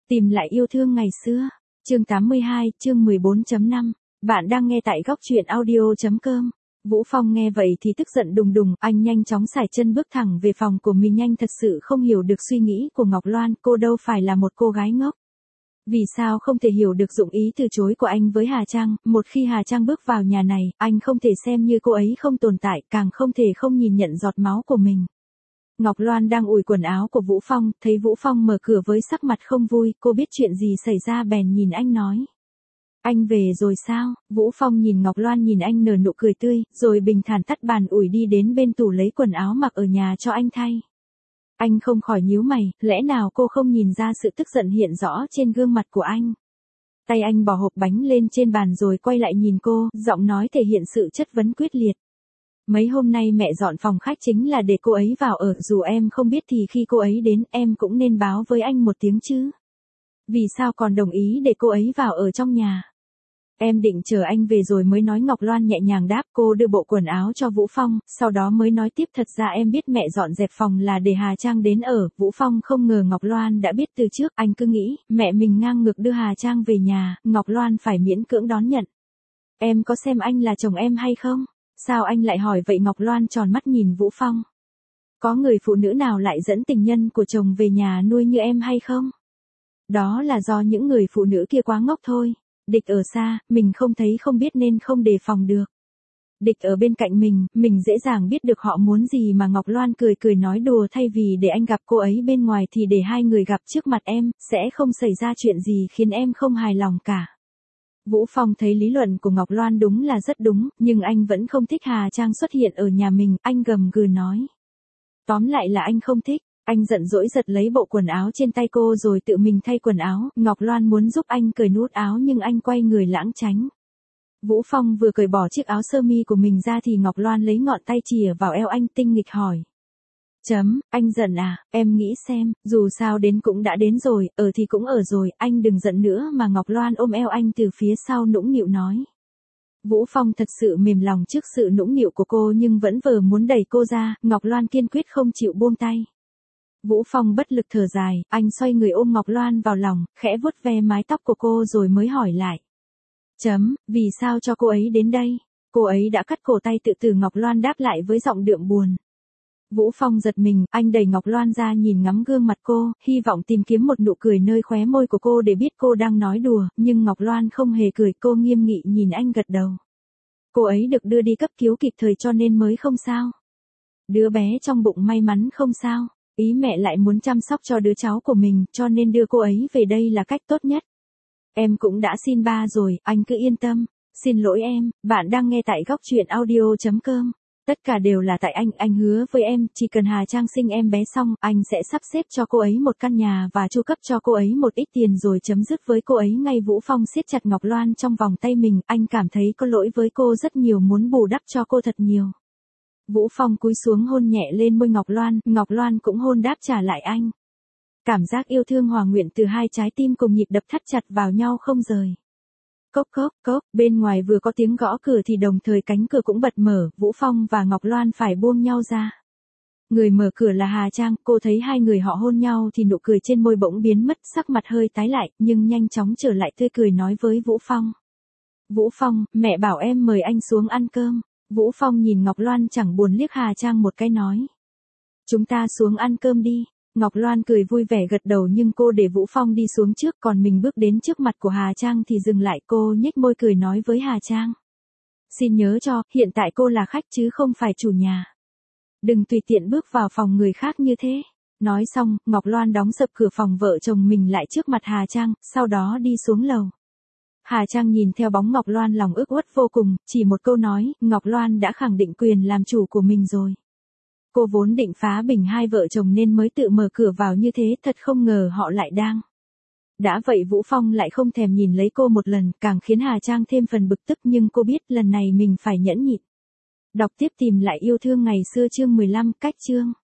Tìm lại yêu thương ngày xưa. Chương 82, chương 14.5. Bạn đang nghe tại góc truyện audio.com. Vũ Phong nghe vậy thì tức giận đùng đùng, anh nhanh chóng xài chân bước thẳng về phòng của mình nhanh, thật sự không hiểu được suy nghĩ của Ngọc Loan, cô đâu phải là một cô gái ngốc. Vì sao không thể hiểu được dụng ý từ chối của anh với Hà Trang, một khi Hà Trang bước vào nhà này, anh không thể xem như cô ấy không tồn tại, càng không thể không nhìn nhận giọt máu của mình. Ngọc Loan đang ủi quần áo của Vũ Phong, thấy Vũ Phong mở cửa với sắc mặt không vui, cô biết chuyện gì xảy ra bèn nhìn anh nói. Anh về rồi sao? Vũ Phong nhìn Ngọc Loan, nhìn anh nở nụ cười tươi, rồi bình thản tắt bàn ủi đi đến bên tủ lấy quần áo mặc ở nhà cho anh thay. Anh không khỏi nhíu mày, lẽ nào cô không nhìn ra sự tức giận hiện rõ trên gương mặt của anh? Tay anh bỏ hộp bánh lên trên bàn rồi quay lại nhìn cô, giọng nói thể hiện sự chất vấn quyết liệt. Mấy hôm nay mẹ dọn phòng khách chính là để cô ấy vào ở, dù em không biết thì khi cô ấy đến em cũng nên báo với anh một tiếng chứ. Vì sao còn đồng ý để cô ấy vào ở trong nhà? Em định chờ anh về rồi mới nói. Ngọc Loan nhẹ nhàng đáp. Cô đưa bộ quần áo cho Vũ Phong, sau đó mới nói tiếp, thật ra em biết mẹ dọn dẹp phòng là để Hà Trang đến ở. Vũ Phong không ngờ Ngọc Loan đã biết từ trước, anh cứ nghĩ mẹ mình ngang ngược đưa Hà Trang về nhà, Ngọc Loan phải miễn cưỡng đón nhận. Em có xem anh là chồng em hay không? Sao anh lại hỏi vậy? Ngọc Loan tròn mắt nhìn Vũ Phong. Có người phụ nữ nào lại dẫn tình nhân của chồng về nhà nuôi như em hay không? Đó là do những người phụ nữ kia quá ngốc thôi. Địch ở xa, mình không thấy không biết nên không đề phòng được. Địch ở bên cạnh mình dễ dàng biết được họ muốn gì mà. Ngọc Loan cười cười nói đùa, thay vì để anh gặp cô ấy bên ngoài thì để hai người gặp trước mặt em, sẽ không xảy ra chuyện gì khiến em không hài lòng cả. Vũ Phong thấy lý luận của Ngọc Loan đúng là rất đúng, nhưng anh vẫn không thích Hà Trang xuất hiện ở nhà mình, anh gầm gừ nói. Tóm lại là anh không thích. Anh giận dỗi giật lấy bộ quần áo trên tay cô rồi tự mình thay quần áo. Ngọc Loan muốn giúp anh cởi nút áo nhưng anh quay người lãng tránh. Vũ Phong vừa cởi bỏ chiếc áo sơ mi của mình ra thì Ngọc Loan lấy ngọn tay chìa vào eo anh, tinh nghịch hỏi. Anh giận à? Em nghĩ xem, dù sao đến cũng đã đến rồi, ở thì cũng ở rồi, anh đừng giận nữa mà. Ngọc Loan ôm eo anh từ phía sau nũng nịu nói. Vũ Phong thật sự mềm lòng trước sự nũng nịu của cô nhưng vẫn vờ muốn đẩy cô ra. Ngọc Loan kiên quyết không chịu buông tay. Vũ Phong bất lực thở dài, anh xoay người ôm Ngọc Loan vào lòng, khẽ vuốt ve mái tóc của cô rồi mới hỏi lại. Vì sao cho cô ấy đến đây? Cô ấy đã cắt cổ tay tự tử. Ngọc Loan đáp lại với giọng đượm buồn. Vũ Phong giật mình, anh đẩy Ngọc Loan ra nhìn ngắm gương mặt cô, hy vọng tìm kiếm một nụ cười nơi khóe môi của cô để biết cô đang nói đùa, nhưng Ngọc Loan không hề cười, cô nghiêm nghị nhìn anh gật đầu. Cô ấy được đưa đi cấp cứu kịp thời cho nên mới không sao. Đứa bé trong bụng may mắn không sao. Ý mẹ lại muốn chăm sóc cho đứa cháu của mình, cho nên đưa cô ấy về đây là cách tốt nhất. Em cũng đã xin ba rồi, anh cứ yên tâm. Xin lỗi em, bạn đang nghe tại góc truyện audio.com. Tất cả đều là tại anh hứa với em, chỉ cần Hà Trang sinh em bé xong, anh sẽ sắp xếp cho cô ấy một căn nhà và chu cấp cho cô ấy một ít tiền rồi chấm dứt với cô ấy ngay. Vũ Phong siết chặt Ngọc Loan trong vòng tay mình, anh cảm thấy có lỗi với cô rất nhiều, muốn bù đắp cho cô thật nhiều. Vũ Phong cúi xuống hôn nhẹ lên môi Ngọc Loan cũng hôn đáp trả lại anh. Cảm giác yêu thương hòa nguyện từ hai trái tim cùng nhịp đập thắt chặt vào nhau không rời. Cốc cốc cốc, bên ngoài vừa có tiếng gõ cửa thì đồng thời cánh cửa cũng bật mở, Vũ Phong và Ngọc Loan phải buông nhau ra. Người mở cửa là Hà Trang, cô thấy hai người họ hôn nhau thì nụ cười trên môi bỗng biến mất, sắc mặt hơi tái lại, nhưng nhanh chóng trở lại tươi cười nói với Vũ Phong. Vũ Phong, mẹ bảo em mời anh xuống ăn cơm. Vũ Phong nhìn Ngọc Loan chẳng buồn liếc Hà Trang một cái nói. Chúng ta xuống ăn cơm đi. Ngọc Loan cười vui vẻ gật đầu nhưng cô để Vũ Phong đi xuống trước, còn mình bước đến trước mặt của Hà Trang thì dừng lại. Cô nhếch môi cười nói với Hà Trang. Xin nhớ cho, hiện tại cô là khách chứ không phải chủ nhà. Đừng tùy tiện bước vào phòng người khác như thế. Nói xong, Ngọc Loan đóng sập cửa phòng vợ chồng mình lại trước mặt Hà Trang, sau đó đi xuống lầu. Hà Trang nhìn theo bóng Ngọc Loan lòng ức uất vô cùng, chỉ một câu nói, Ngọc Loan đã khẳng định quyền làm chủ của mình rồi. Cô vốn định phá bình hai vợ chồng nên mới tự mở cửa vào như thế, thật không ngờ họ lại đang. Đã vậy Vũ Phong lại không thèm nhìn lấy cô một lần, càng khiến Hà Trang thêm phần bực tức, nhưng cô biết lần này mình phải nhẫn nhịn. Đọc tiếp Tìm lại yêu thương ngày xưa chương 15, cách chương.